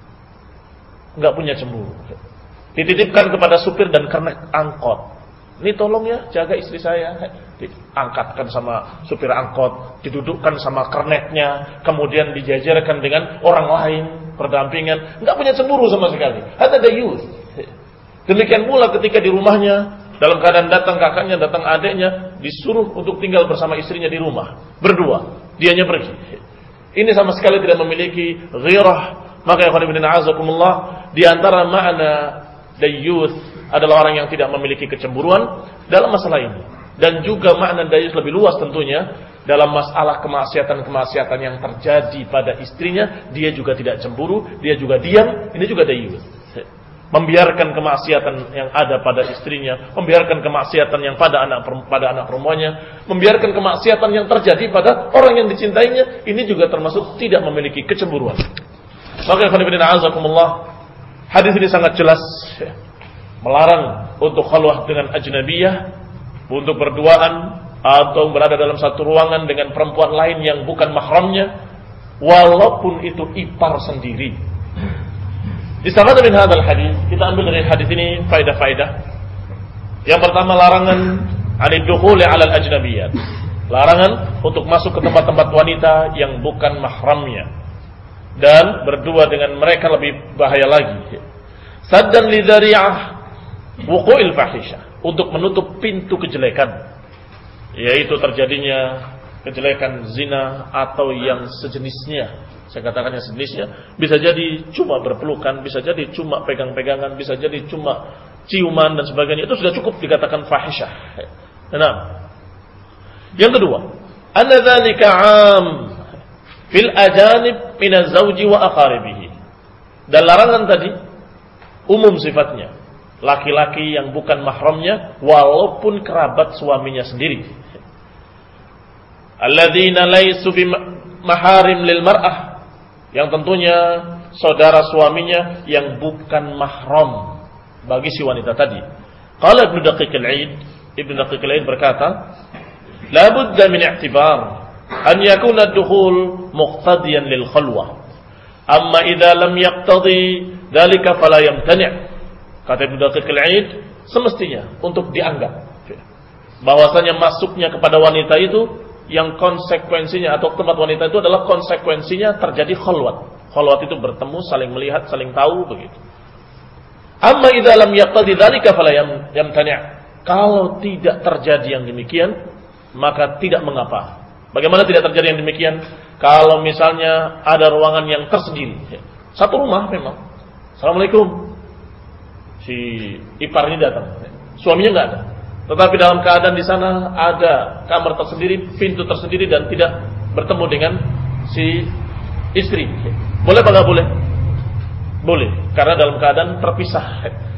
Enggak punya cemburu. Dititipkan kepada supir dan kernet angkot. Ini tolong ya, jaga istri saya. Diangkatkan sama supir angkot, didudukkan sama kernetnya, kemudian dijajarkan dengan orang lain, berdampingan. Enggak punya cemburu sama sekali. Ada dayuth. Demikian pula ketika di rumahnya, dalam keadaan datang kakaknya, datang adiknya, disuruh untuk tinggal bersama istrinya di rumah. Berdua, dianya pergi. Ini sama sekali tidak memiliki ghirah. Maka ya khonibidin a'azakumullah, di antara makna dayyuth adalah orang yang tidak memiliki kecemburuan dalam masalah ini. Dan juga makna dayyuth lebih luas tentunya dalam masalah kemaksiatan-kemaksiatan yang terjadi pada istrinya, dia juga tidak cemburu, dia juga diam, ini juga dayyuth. Membiarkan kemaksiatan yang ada pada istrinya, membiarkan kemaksiatan yang pada anak pada anak perempuannya, membiarkan kemaksiatan yang terjadi pada orang yang dicintainya, ini juga termasuk tidak memiliki kecemburuan. Maka khonibidina azakumullah, hadis ini sangat jelas melarang untuk khalwah dengan ajnabiyah, untuk berduaan atau berada dalam satu ruangan dengan perempuan lain yang bukan mahramnya, walaupun itu ipar sendiri. Disabada min hadzal hadis, kita ambil dari hadis ini faedah-faedah. Yang pertama, larangan anid dukhuli 'alal ajnabiyyat. Larangan untuk masuk ke tempat-tempat wanita yang bukan mahramnya dan berdua dengan mereka lebih bahaya lagi. Saddan li dzari'ah wuqu'il fahisyah, untuk menutup pintu kejelekan, yaitu terjadinya kejelekan zina atau yang sejenisnya. Saya katakan yang sejenisnya, bisa jadi cuma berpelukan, bisa jadi cuma pegang-pegangan, bisa jadi cuma ciuman dan sebagainya. Itu sudah cukup dikatakan fahisyah. Nah, yang kedua, anna dzalika 'am fil ajanib min az-zawji wa aqaribihi. Dan larangan tadi umum sifatnya, laki-laki yang bukan mahramnya walaupun kerabat suaminya sendiri. Alladzina laysu bi maharim lil mar'ah, yang tentunya saudara suaminya yang bukan mahram bagi si wanita tadi. Qala Ibnu Daqiq al-Aid, Ibnu Daqiq al-Aid berkata, la budda min i'tibar an yakuna ad-dukhul muqtadiyan lil khalwah. Amma idza lam yaqtadi dzalika fala yamtani'. Kata Ibnu Daqiq al-Aid, semestinya untuk dianggap bahwasanya masuknya kepada wanita itu yang konsekuensinya atau tempat wanita itu adalah konsekuensinya terjadi khalwat. Khalwat itu bertemu, saling melihat, saling tahu begitu. Amma idza lam yaqtadi dzalika fala yamtani'. Kalau tidak terjadi yang demikian, maka tidak mengapa. Bagaimana tidak terjadi yang demikian? Kalau misalnya ada ruangan yang tersendiri, satu rumah memang. Assalamualaikum. Si ipar ini datang, suaminya enggak ada. Tetapi dalam keadaan di sana ada kamar tersendiri, pintu tersendiri dan tidak bertemu dengan si istri. Boleh apa enggak boleh? Boleh, karena dalam keadaan terpisah.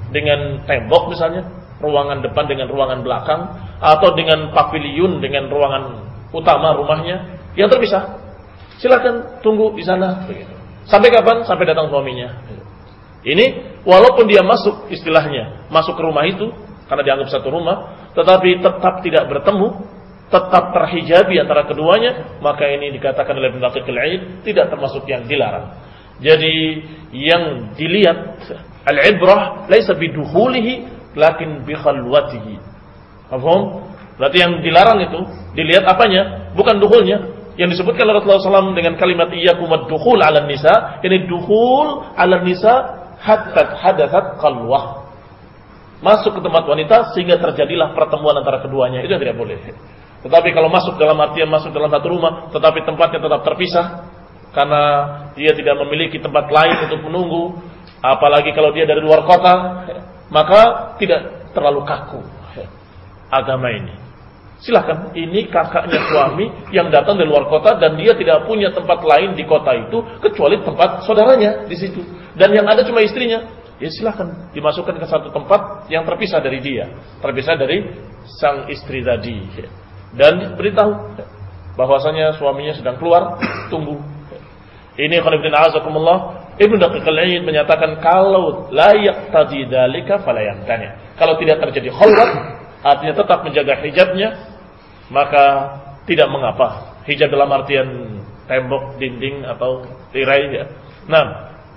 dengan tembok misalnya, ruangan depan dengan ruangan belakang, atau dengan pavilion dengan ruangan utama rumahnya yang terpisah. Silakan tunggu di sana. Sampai kapan? Sampai datang suaminya. Ini walaupun dia masuk istilahnya masuk ke rumah itu karena dianggap satu rumah, tetapi tetap tidak bertemu, tetap terhijabi antara keduanya, maka ini dikatakan oleh Ibnu Daqiqil Aid tidak termasuk yang dilarang. Jadi yang dilihat al-ibrah laisa biduhulihi lakin bi khalwatihi. Paham? Berarti yang dilarang itu dilihat apanya? Bukan dukhulnya. Yang disebutkan oleh Rasulullah shallallahu alaihi wasallam dengan kalimat iyyakum ad-dukhul 'ala nisa, ini dukhul 'ala nisa hatta hadathat qalwah. Masuk ke tempat wanita sehingga terjadilah pertemuan antara keduanya, itu yang tidak boleh. Tetapi kalau masuk dalam artian masuk dalam satu rumah tetapi tempatnya tetap terpisah karena dia tidak memiliki tempat lain untuk menunggu, apalagi kalau dia dari luar kota, maka tidak terlalu kaku agama ini. Silahkan, ini kakaknya suami yang datang dari luar kota dan dia tidak punya tempat lain di kota itu kecuali tempat saudaranya di situ. Dan yang ada cuma istrinya. Ya silahkan dimasukkan ke satu tempat yang terpisah dari dia, terpisah dari sang istri tadi. Dan beritahu bahwasanya suaminya sedang keluar, tunggu. Ini khonibdin azakumullah. Ibnu Daqiqil Aid menyatakan kalau la yaqtadi dzalika fala yamtani. Kalau tidak terjadi khalwat, artinya tetap menjaga hijabnya, maka tidak mengapa. Hijab dalam artian tembok, dinding atau tirai ya. Nah,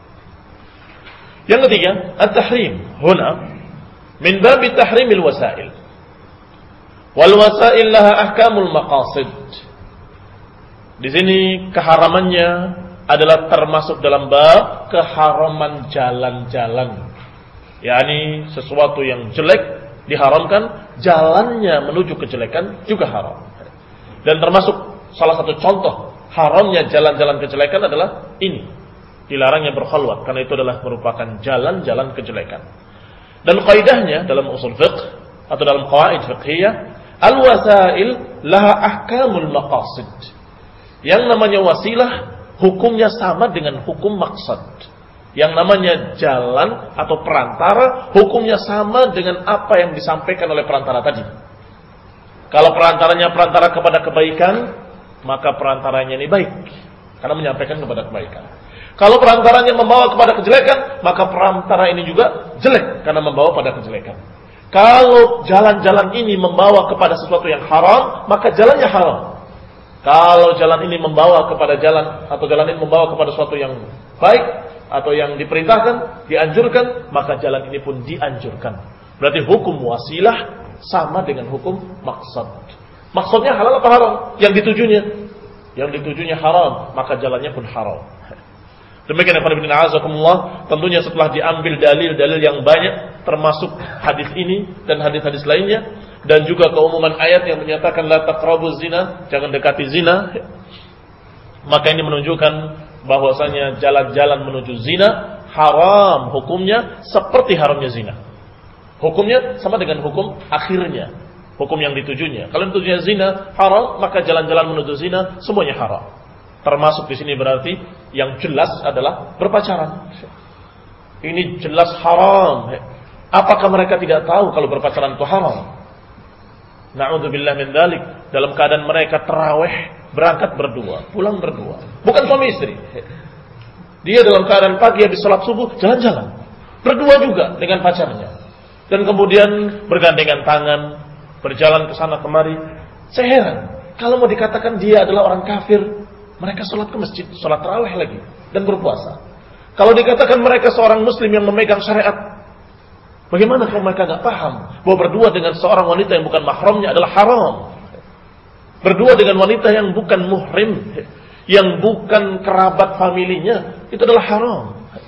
yang ketiga, at-tahrim huna min bab tahrimil wasail. Wal wasail laha ahkamul maqasid. Di sini keharamannya adalah termasuk dalam bab keharaman jalan-jalan. yakni sesuatu yang jelek diharamkan, jalannya menuju kejelekan juga haram. Dan termasuk salah satu contoh haramnya jalan-jalan kejelekan adalah ini, dilarangnya berkhalwat, karena itu adalah merupakan jalan-jalan kejelekan. Dan kaidahnya dalam usul fiqh atau dalam qawaid fiqhiyah, al-wasail laha ahkamul maqasid. Yang namanya wasilah hukumnya sama dengan hukum maksad. Yang namanya jalan atau perantara hukumnya sama dengan apa yang disampaikan oleh perantara tadi. Kalau perantaranya perantara kepada kebaikan, maka perantaranya ini baik karena menyampaikan kepada kebaikan. Kalau perantaranya membawa kepada kejelekan, maka perantara ini juga jelek karena membawa pada kejelekan. Kalau jalan-jalan ini membawa kepada sesuatu yang haram, maka jalannya haram. Kalau jalan ini membawa kepada jalan atau jalan ini membawa kepada sesuatu yang baik atau yang diperintahkan, dianjurkan, maka jalan ini pun dianjurkan. Berarti hukum wasilah sama dengan hukum maksad. Maksudnya halal apa haram? Yang ditujunya, yang ditujunya haram, maka jalannya pun haram. Demikian ikhwan fillah azakumullah, tentunya setelah diambil dalil-dalil yang banyak termasuk hadis ini dan hadis-hadis lainnya, dan juga keumuman ayat yang menyatakan la taqrabuz zina, jangan dekati zina, maka ini menunjukkan bahwasanya jalan-jalan menuju zina haram hukumnya seperti haramnya zina. Hukumnya sama dengan hukum akhirnya, hukum yang ditujunya. Kalau ditujunya zina haram, maka jalan-jalan menuju zina semuanya haram. Termasuk di sini berarti yang jelas adalah berpacaran. Ini jelas haram. Apakah mereka tidak tahu kalau berpacaran itu haram? Na'udzubillah min dzalik. Dalam keadaan mereka tarawih, berangkat berdua, pulang berdua. Bukan suami istri. Dia dalam keadaan pagi habis salat subuh jalan-jalan, berdua juga dengan pacarnya. Dan kemudian bergandengan tangan, berjalan ke sana kemari. Saya heran, kalau mau dikatakan dia adalah orang kafir, mereka sholat ke masjid, sholat tarawih lagi, dan berpuasa. Kalau dikatakan mereka seorang muslim yang memegang syariat, bagaimana kalau mereka nggak paham bahwa berdua dengan seorang wanita yang bukan mahramnya adalah haram? Berdua dengan wanita yang bukan muhrim, yang bukan kerabat familinya, itu adalah haram.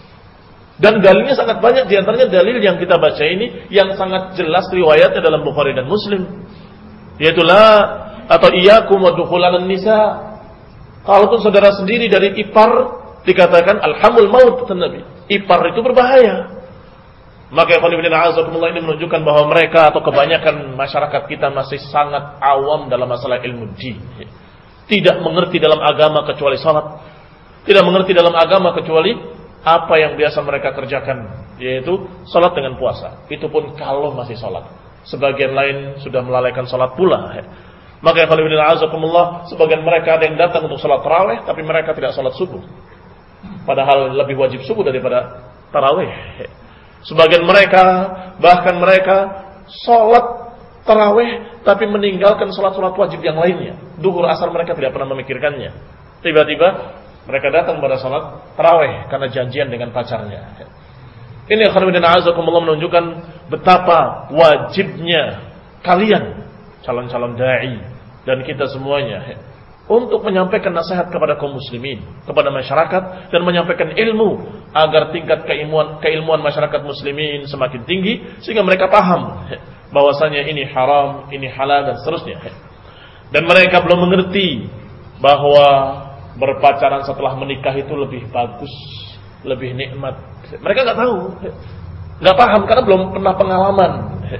Dan dalilnya sangat banyak, diantaranya dalil yang kita baca ini yang sangat jelas riwayatnya dalam Bukhari dan Muslim, yaitu la atau iyyakum wa dukhulan nisa. Kalaupun saudara sendiri dari ipar, dikatakan alhamul maut, kata Nabi. Ipar itu berbahaya. Maka ikhwan fillah azakumullah, ini menunjukkan bahwa mereka atau kebanyakan masyarakat kita masih sangat awam dalam masalah ilmu din. Tidak mengerti dalam agama kecuali salat. Tidak mengerti dalam agama kecuali apa yang biasa mereka kerjakan yaitu salat dengan puasa. Itu pun kalau masih salat. Sebagian lain sudah melalaikan salat pula. Maka ikhwan fillah azakumullah, sebagian mereka ada yang datang untuk salat tarawih tapi mereka tidak salat subuh. Padahal lebih wajib subuh daripada tarawih. Sebagian mereka bahkan mereka salat tarawih tapi meninggalkan salat-salat wajib yang lainnya. Duhur, asar mereka tidak pernah memikirkannya. Tiba-tiba mereka datang pada salat tarawih karena janjian dengan pacarnya. Ini ikhwan fillah azakumullah menunjukkan betapa wajibnya kalian calon-calon dai dan kita semuanya untuk menyampaikan nasihat kepada kaum muslimin, kepada masyarakat, dan menyampaikan ilmu agar tingkat keilmuan keilmuan masyarakat muslimin semakin tinggi sehingga mereka paham bahwasanya ini haram, ini halal dan seterusnya. Dan mereka belum mengerti bahwa berpacaran setelah menikah itu lebih bagus, lebih nikmat. Mereka nggak tahu, nggak paham karena belum pernah pengalaman.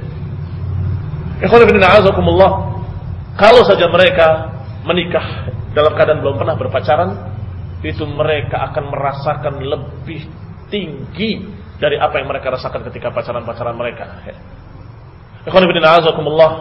Ikhwan fillah azakumullah, kalau saja mereka menikah dalam keadaan belum pernah berpacaran, itu mereka akan merasakan lebih tinggi dari apa yang mereka rasakan ketika pacaran-pacaran mereka. Ikhwan fillah azakumullah,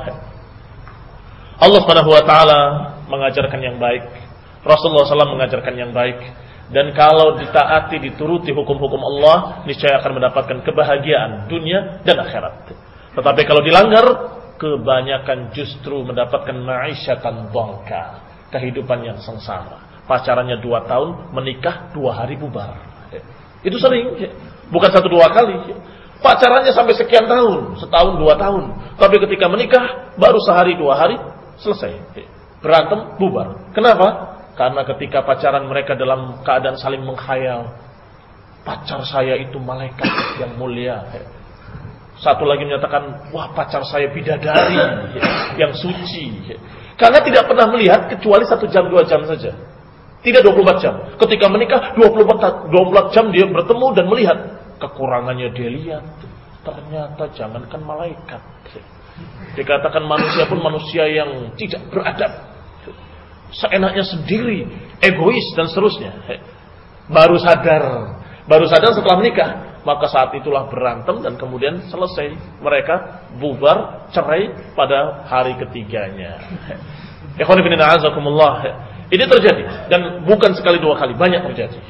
Allah Subhanahu wa taala mengajarkan yang baik, Rasulullah sallallahu alaihi wasallam mengajarkan yang baik, dan kalau ditaati, dituruti hukum-hukum Allah, niscaya akan mendapatkan kebahagiaan dunia dan akhirat. Tetapi kalau dilanggar, kebanyakan justru mendapatkan ma'isyatan dhanka, kehidupan yang sengsara. Pacarannya dua tahun, menikah dua hari bubar. Itu sering, bukan satu dua kali. Pacarannya sampai sekian tahun, setahun dua tahun. Tapi ketika menikah, baru sehari dua hari, selesai. Berantem, bubar. Kenapa? Karena ketika pacaran mereka dalam keadaan saling menghayal, pacar saya itu malaikat yang mulia. Satu lagi menyatakan, wah pacar saya bidadari yang suci. Karena tidak pernah melihat kecuali satu jam dua jam saja. Tidak dua puluh empat jam. Ketika menikah dua puluh empat jam dia bertemu dan melihat kekurangannya, dia lihat. Ternyata jangankan malaikat, dikatakan manusia pun manusia yang tidak beradab, seenaknya sendiri, egois dan seterusnya. Baru sadar, baru sadar setelah menikah. Maka saat itulah berantem dan kemudian selesai. Mereka bubar, cerai pada hari ketiganya. Ikhwan fillah azakumullah. Ini terjadi dan bukan sekali dua kali, banyak terjadi.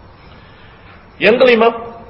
Yang kelima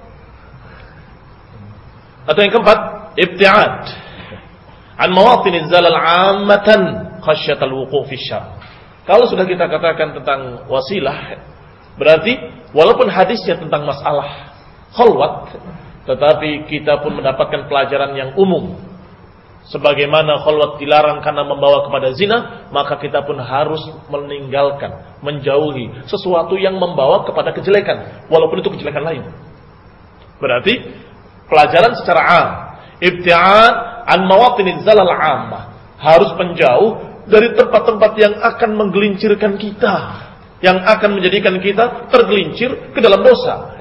atau yang keempat, ibtiad an mawatin zalal 'ammatan khasyatal wuqu' fi syarr. Kalau sudah kita katakan tentang wasilah, berarti walaupun hadisnya tentang masalah khalwat, tetapi kita pun mendapatkan pelajaran yang umum. Sebagaimana khalwat dilarang karena membawa kepada zina, maka kita pun harus meninggalkan, menjauhi sesuatu yang membawa kepada kejelekan, walaupun itu kejelekan lain. Berarti pelajaran secara am, ibtiad an mawatiniz zalal 'ammah, harus menjauh dari tempat-tempat yang akan menggelincirkan kita, yang akan menjadikan kita tergelincir ke dalam dosa.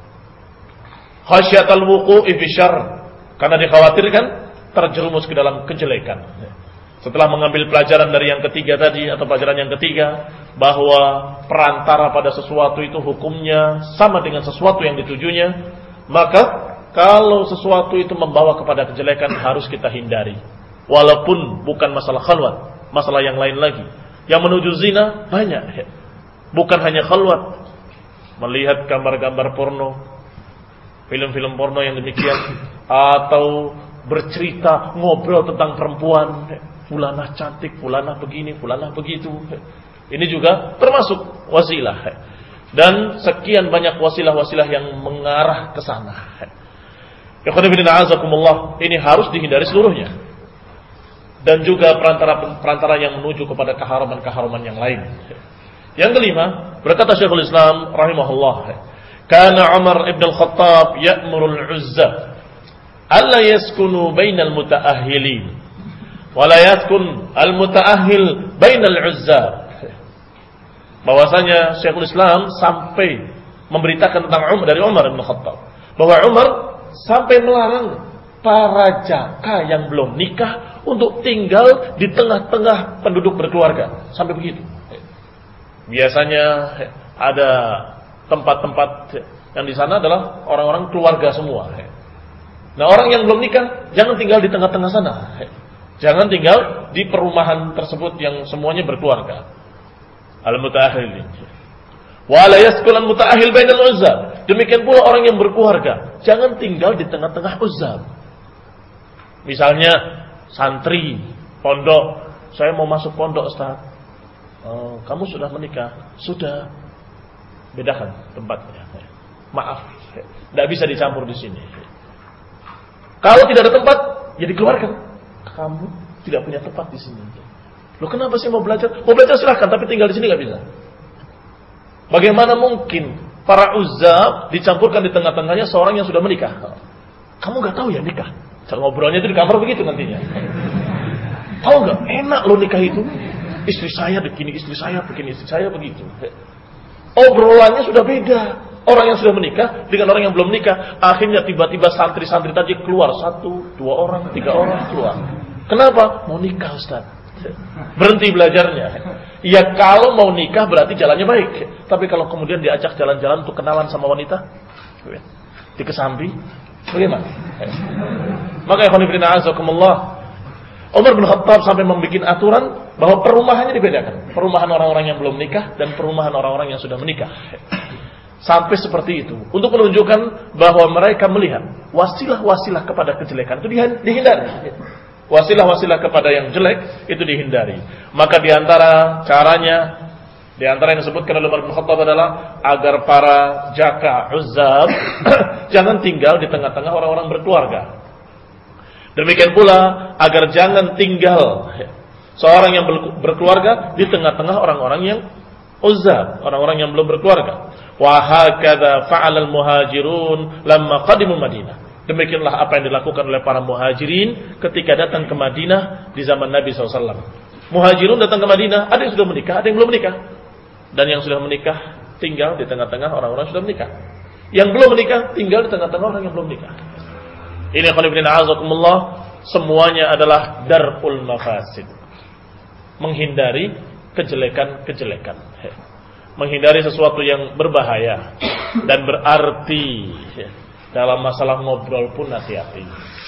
Khasyatal wuqu'i fi syarr, karena dikhawatirkan terjerumus ke dalam kejelekan. Setelah mengambil pelajaran dari yang ketiga tadi, atau pelajaran yang ketiga, bahwa perantara pada sesuatu itu hukumnya sama dengan sesuatu yang ditujunya, maka kalau sesuatu itu membawa kepada kejelekan harus kita hindari. Walaupun bukan masalah khalwat, masalah yang lain lagi. Yang menuju zina banyak. Bukan hanya khalwat, melihat gambar-gambar porno, film-film porno yang demikian, atau bercerita, ngobrol tentang perempuan, fulanah cantik, fulanah begini, fulanah begitu. Ini juga termasuk wasilah. Dan sekian banyak wasilah-wasilah yang mengarah ke sana. Ikhwan fillah azakumullah, ini harus dihindari seluruhnya. Dan juga perantara-perantara yang menuju kepada keharaman-keharaman yang lain. Yang kelima, berkata Syekhul Islam rahimahullah, kana Umar ibn al-Khattab ya'muru al-'uzza alla yaskunu bainal mutaahhilin wa la yaskun al-mutaahhil bainal 'uzzab. Bahwasanya Syekhul Islam sampai memberitakan tentang Umar, dari Umar ibn al-Khattab, bahwa Umar sampai melarang para jaka yang belum nikah untuk tinggal di tengah-tengah penduduk berkeluarga. Sampai begitu. Biasanya ada tempat-tempat yang di sana adalah orang-orang keluarga semua. Nah, orang yang belum nikah jangan tinggal di tengah-tengah sana. Jangan tinggal di perumahan tersebut yang semuanya berkeluarga. Al-muta'ahhilin. Wa la yaskulan muta'ahhil bainal uzzab. Demikian pula orang yang berkeluarga, jangan tinggal di tengah-tengah uzzab. Misalnya santri pondok, saya mau masuk pondok, Ustaz. Oh, kamu sudah menikah? Sudah. Bedakan tempatnya. Maaf, tidak bisa dicampur di sini. Kalau tidak ada tempat, ya dikeluarkan. Kamu tidak punya tempat di sini. Loh, kenapa sih mau belajar? Mau belajar silahkan, tapi tinggal di sini nggak bisa. Bagaimana mungkin para uzzab dicampurkan di tengah-tengahnya seorang yang sudah menikah? Kamu nggak tahu ya nikah? Cara ngobrolnya itu di kamar begitu nantinya. Tahu nggak? Enak loh nikah itu. Istri saya begini, istri saya begini, istri saya begitu. Obrolannya sudah beda. Orang yang sudah menikah dengan orang yang belum menikah. Akhirnya tiba-tiba santri-santri tadi keluar. Satu, dua orang, tiga orang keluar. Kenapa? Mau nikah, Ustaz. Berhenti belajarnya. Ya kalau mau nikah berarti jalannya baik. Tapi kalau kemudian diajak jalan-jalan untuk kenalan sama wanita, dikesambi, bagaimana? Maka ikhwan fillah azakumullah, Umar bin Khattab sampai membuat aturan bahwa perumahannya dibedakan. Perumahan orang-orang yang belum nikah dan perumahan orang-orang yang sudah menikah. Sampai seperti itu. Untuk menunjukkan bahwa mereka melihat wasilah-wasilah kepada kejelekan itu dihindari. Wasilah-wasilah kepada yang jelek itu dihindari. Maka diantara caranya, diantara yang disebutkan oleh Umar bin Khattab adalah agar para jaka uzzab jangan tinggal di tengah-tengah orang-orang berkeluarga. Demikian pula agar jangan tinggal seorang yang berkeluarga di tengah-tengah orang-orang yang uzzab, orang-orang yang belum berkeluarga. Wa hakadha fa'ala al-muhajirun lamma qadimu Madinah. Demikianlah apa yang dilakukan oleh para muhajirin ketika datang ke Madinah di zaman Nabi shallallahu alaihi wasallam. Muhajirun datang ke Madinah, ada yang sudah menikah, ada yang belum menikah. Dan yang sudah menikah tinggal di tengah-tengah orang-orang yang sudah menikah. Yang belum menikah tinggal di tengah-tengah orang yang belum menikah. Ini khonibrin a'azakumullah, semuanya adalah dar'ul mafasid. Menghindari kejelekan-kejelekan. Menghindari sesuatu yang berbahaya dan berarti. Dalam masalah ngobrol pun hati-hati.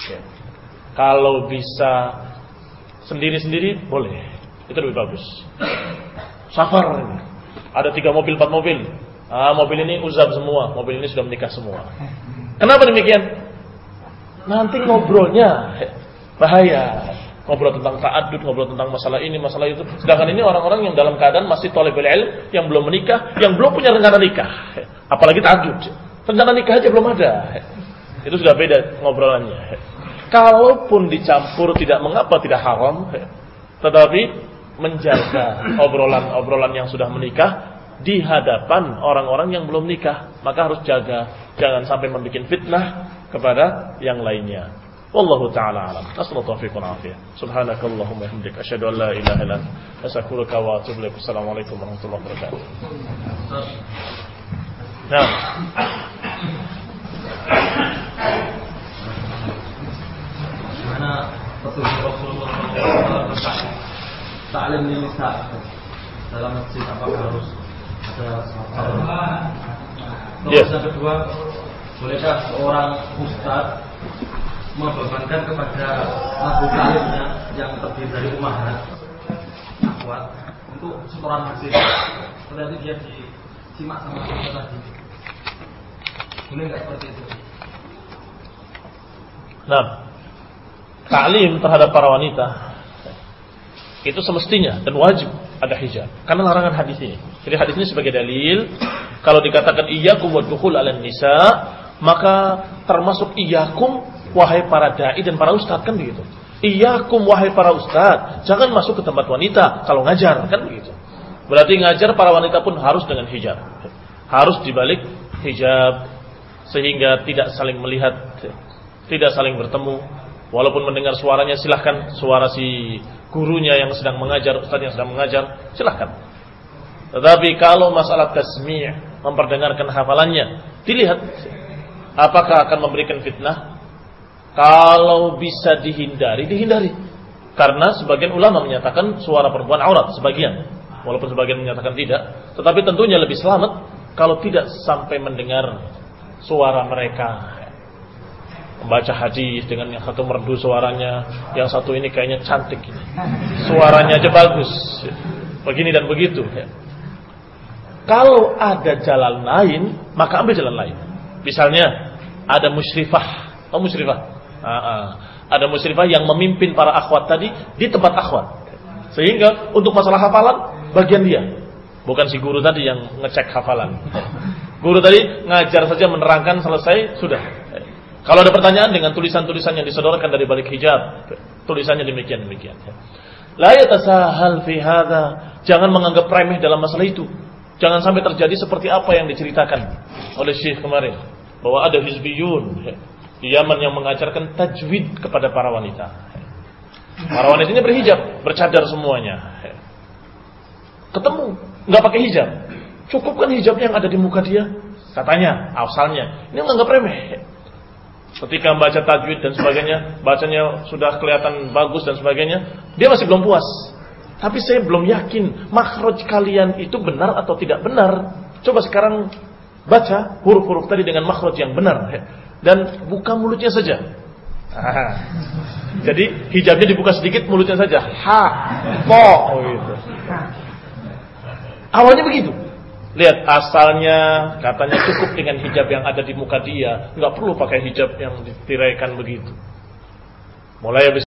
Kalau bisa sendiri-sendiri boleh, itu lebih bagus. Safar ini ada tiga mobil, empat mobil. Ah, mobil ini uzab semua, mobil ini sudah menikah semua. Kenapa demikian? Nanti ngobrolnya bahaya. Ngobrol tentang ta'addud, ngobrol tentang masalah ini, masalah itu. Sedangkan ini orang-orang yang dalam keadaan masih thalibul ilm, yang belum menikah, yang belum punya rencana nikah. Apalagi ta'addud. Rencana nikah aja belum ada. Itu sudah beda ngobrolannya. Kalaupun dicampur tidak mengapa, tidak haram. Tetapi menjaga obrolan-obrolan yang sudah menikah di hadapan orang-orang yang belum nikah. Maka harus jaga. Jangan sampai membuat fitnah kepada yang lainnya. Wallahu ta'ala alam. Assalamualaikum warahmatullahi wabarakatuh. Subhanakallahumma wa bihamdika asyhadu an la ilaha illa anta astaghfiruka wa atubu ilaik. Assalamualaikum warahmatullahi wabarakatuh. Nah,
mana petunjuk Rasulullah shallallahu alaihi wasallam ta'lim nisa dalam masjid, apakah harus ada sahabat? Terus yang kedua, bolehkah seorang ustaz membebankan kepada anggota lainnya yang terdiri dari umahat kuat untuk setoran masjid? Berarti dia disimak sama ustaz tadi. Boleh nggak seperti itu?
Nah, ta'lim terhadap para wanita itu semestinya dan wajib ada hijab karena larangan hadis ini. Jadi hadis ini sebagai dalil kalau dikatakan iyyakum wadkhul 'alan nisa, maka termasuk iyyakum wahai para dai dan para ustaz, kan begitu. Iyyakum wahai para ustaz, jangan masuk ke tempat wanita kalau ngajar, kan begitu. Berarti ngajar para wanita pun harus dengan hijab. Harus dibalik hijab sehingga tidak saling melihat, tidak saling bertemu. Walaupun mendengar suaranya silahkan, suara si gurunya yang sedang mengajar, ustaz yang sedang mengajar, silahkan. Tetapi kalau masalah tasmi', memperdengarkan hafalannya, dilihat apakah akan memberikan fitnah. Kalau bisa dihindari, dihindari. Karena sebagian ulama menyatakan suara perempuan aurat, sebagian. Walaupun sebagian menyatakan tidak. Tetapi tentunya lebih selamat kalau tidak sampai mendengar suara mereka. membaca hadis dengan yang satu merdu suaranya, yang satu ini kayaknya cantik ini, suaranya aja bagus, begini dan begitu. Kalau ada jalan lain, maka ambil jalan lain. Misalnya ada musyrifah, oh musyrifah, ada musyrifah yang memimpin para akhwat tadi di tempat akhwat, sehingga untuk masalah hafalan bagian dia, bukan si guru tadi yang ngecek hafalan. Guru tadi ngajar saja, menerangkan, selesai, sudah. Kalau ada pertanyaan dengan tulisan-tulisan yang disodorkan dari balik hijab, tulisannya demikian-demikian. La yatasahal fi hadza, jangan menganggap remeh dalam masalah itu. Jangan sampai terjadi seperti apa yang diceritakan oleh Syekh kemarin, bahwa ada hizbiyun di Yaman yang mengajarkan tajwid kepada para wanita. Para wanitanya berhijab, bercadar semuanya. Ketemu, nggak pakai hijab, cukup kan hijab yang ada di muka dia, katanya, asalnya. Ini menganggap remeh. Ketika membaca tajwid dan sebagainya, bacanya sudah kelihatan bagus dan sebagainya, dia masih belum puas. Tapi saya belum yakin makhraj kalian itu benar atau tidak benar. Coba sekarang baca huruf-huruf tadi dengan makhraj yang benar, dan buka mulutnya saja. Ah. Jadi hijabnya dibuka sedikit, mulutnya saja. Ha, po, oh gitu. Awalnya begitu. Lihat, asalnya katanya cukup dengan hijab yang ada di muka dia, nggak perlu pakai hijab yang ditiraikan begitu. Mulai habis